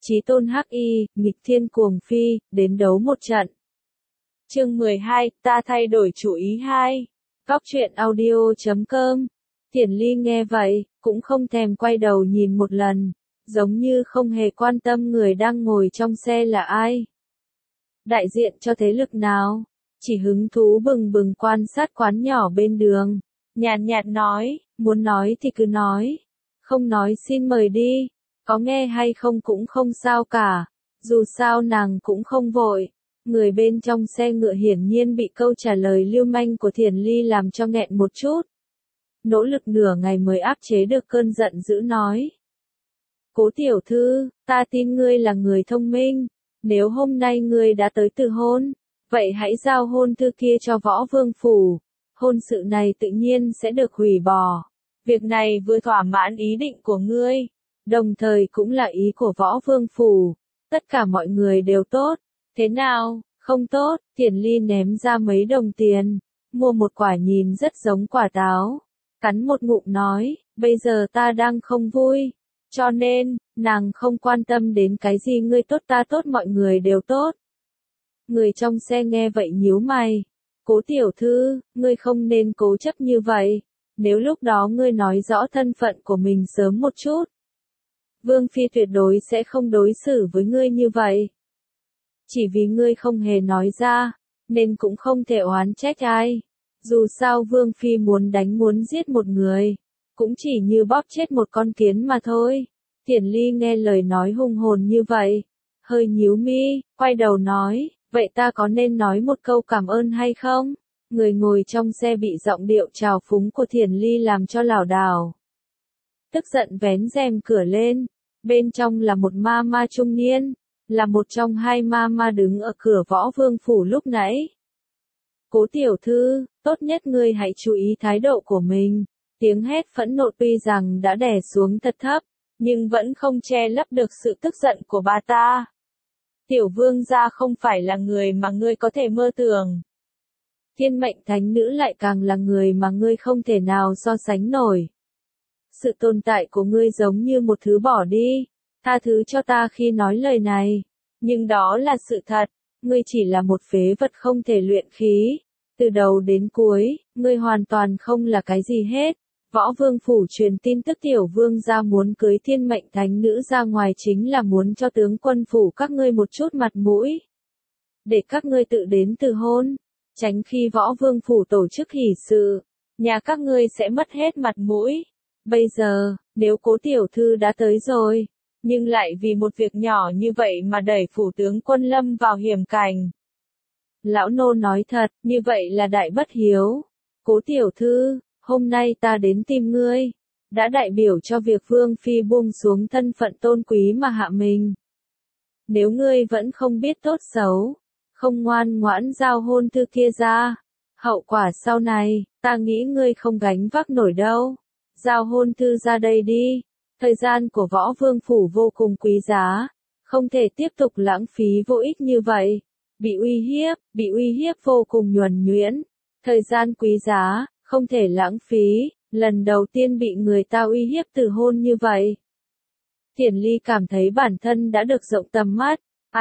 Chí tôn hắc y, nghịch thiên cuồng phi, đến đấu một trận. Chương 12, ta thay đổi chủ ý 2. Góc truyện audio.com. Thiển Ly nghe vậy, cũng không thèm quay đầu nhìn một lần, giống như không hề quan tâm người đang ngồi trong xe là ai. Đại diện cho thế lực nào? Chỉ hứng thú bừng bừng quan sát quán nhỏ bên đường. Nhàn nhạt nói, muốn nói thì cứ nói. Không nói xin mời đi. Có nghe hay không cũng không sao cả. Dù sao nàng cũng không vội. Người bên trong xe ngựa hiển nhiên bị câu trả lời lưu manh của Thiển Ly làm cho nghẹn một chút. Nỗ lực nửa ngày mới áp chế được cơn giận dữ nói. Cố tiểu thư, ta tin ngươi là người thông minh. Nếu hôm nay ngươi đã tới từ hôn, vậy hãy giao hôn thư kia cho Võ Vương Phủ. Hôn sự này tự nhiên sẽ được hủy bỏ. Việc này vừa thỏa mãn ý định của ngươi, đồng thời cũng là ý của Võ Vương Phủ. Tất cả mọi người đều tốt. Thế nào, không tốt? Thiển Ly ném ra mấy đồng tiền, mua một quả nhìn rất giống quả táo. Cắn một ngụm nói, bây giờ ta đang không vui. Cho nên, nàng không quan tâm đến cái gì ngươi tốt ta tốt mọi người đều tốt. Người trong xe nghe vậy nhíu mày. Cố tiểu thư, ngươi không nên cố chấp như vậy. Nếu lúc đó ngươi nói rõ thân phận của mình sớm một chút, Vương Phi tuyệt đối sẽ không đối xử với ngươi như vậy. Chỉ vì ngươi không hề nói ra, nên cũng không thể oán trách ai. Dù sao Vương Phi muốn đánh muốn giết một người, cũng chỉ như bóp chết một con kiến mà thôi. Thiển Ly nghe lời nói hùng hồn như vậy, hơi nhíu mi, quay đầu nói, vậy ta có nên nói một câu cảm ơn hay không? Người ngồi trong xe bị giọng điệu trào phúng của Thiển Ly làm cho lảo đảo. Tức giận vén rèm cửa lên, bên trong là một ma ma trung niên, là một trong hai ma ma đứng ở cửa Võ Vương Phủ lúc nãy. Cố tiểu thư, tốt nhất ngươi hãy chú ý thái độ của mình. Tiếng hét phẫn nộ tuy rằng đã đè xuống thật thấp, nhưng vẫn không che lấp được sự tức giận của bà ta. Tiểu vương gia không phải là người mà ngươi có thể mơ tưởng. Thiên mệnh thánh nữ lại càng là người mà ngươi không thể nào so sánh nổi. Sự tồn tại của ngươi giống như một thứ bỏ đi. Tha thứ cho ta khi nói lời này. Nhưng đó là sự thật. Ngươi chỉ là một phế vật không thể luyện khí. Từ đầu đến cuối, ngươi hoàn toàn không là cái gì hết. Võ Vương Phủ truyền tin tức tiểu vương gia muốn cưới thiên mệnh thánh nữ ra ngoài chính là muốn cho tướng quân phủ các ngươi một chút mặt mũi. Để các ngươi tự đến từ hôn. Tránh khi Võ Vương Phủ tổ chức hỷ sự, nhà các ngươi sẽ mất hết mặt mũi. Bây giờ, nếu cố tiểu thư đã tới rồi, nhưng lại vì một việc nhỏ như vậy mà đẩy phủ tướng quân lâm vào hiểm cảnh. Lão nô nói thật, như vậy là đại bất hiếu. Cố tiểu thư, hôm nay ta đến tìm ngươi, đã đại biểu cho việc Vương Phi buông xuống thân phận tôn quý mà hạ mình. Nếu ngươi vẫn không biết tốt xấu, không ngoan ngoãn giao hôn thư kia ra, hậu quả sau này, ta nghĩ ngươi không gánh vác nổi đâu. Giao hôn thư ra đây đi. Thời gian của Võ Vương Phủ vô cùng quý giá, không thể tiếp tục lãng phí vô ích như vậy. Bị uy hiếp vô cùng nhuần nhuyễn. Thời gian quý giá, không thể lãng phí, lần đầu tiên bị người ta uy hiếp từ hôn như vậy. Thiển Ly cảm thấy bản thân đã được rộng tầm mắt.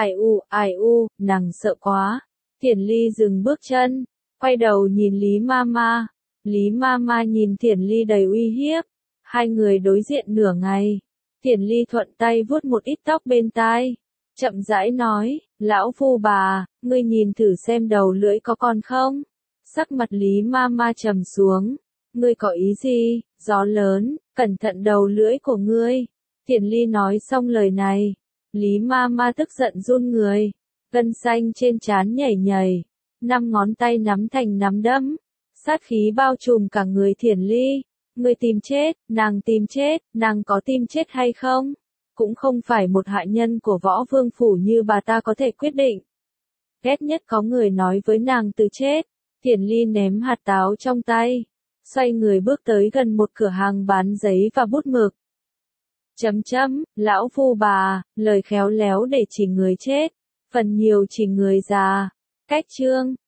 Ai u, nàng sợ quá. Thiển Ly dừng bước chân, quay đầu nhìn Lý Mama. Lý Mama nhìn Thiển Ly đầy uy hiếp. Hai người đối diện nửa ngày. Thiển Ly thuận tay vuốt một ít tóc bên tai, chậm rãi nói, lão phu bà, ngươi nhìn thử xem đầu lưỡi có còn không? Sắc mặt Lý Mama trầm xuống. Ngươi có ý gì? Gió lớn, cẩn thận đầu lưỡi của ngươi. Thiển Ly nói xong lời này, Lý Mama tức giận run người, gân xanh trên trán nhảy nhảy, 5 ngón tay nắm thành nắm đấm, sát khí bao trùm cả người Thiển Ly. Ngươi tìm chết, nàng có tìm chết hay không? Cũng không phải một hạ nhân của Võ Vương Phủ như bà ta có thể quyết định. Ghét nhất có người nói với nàng từ chết. Thiển Ly ném hạt táo trong tay, xoay người bước tới gần một cửa hàng bán giấy và bút mực. Lão phu bà, lời khéo léo để chỉ người chết, phần nhiều chỉ người già. Cách chương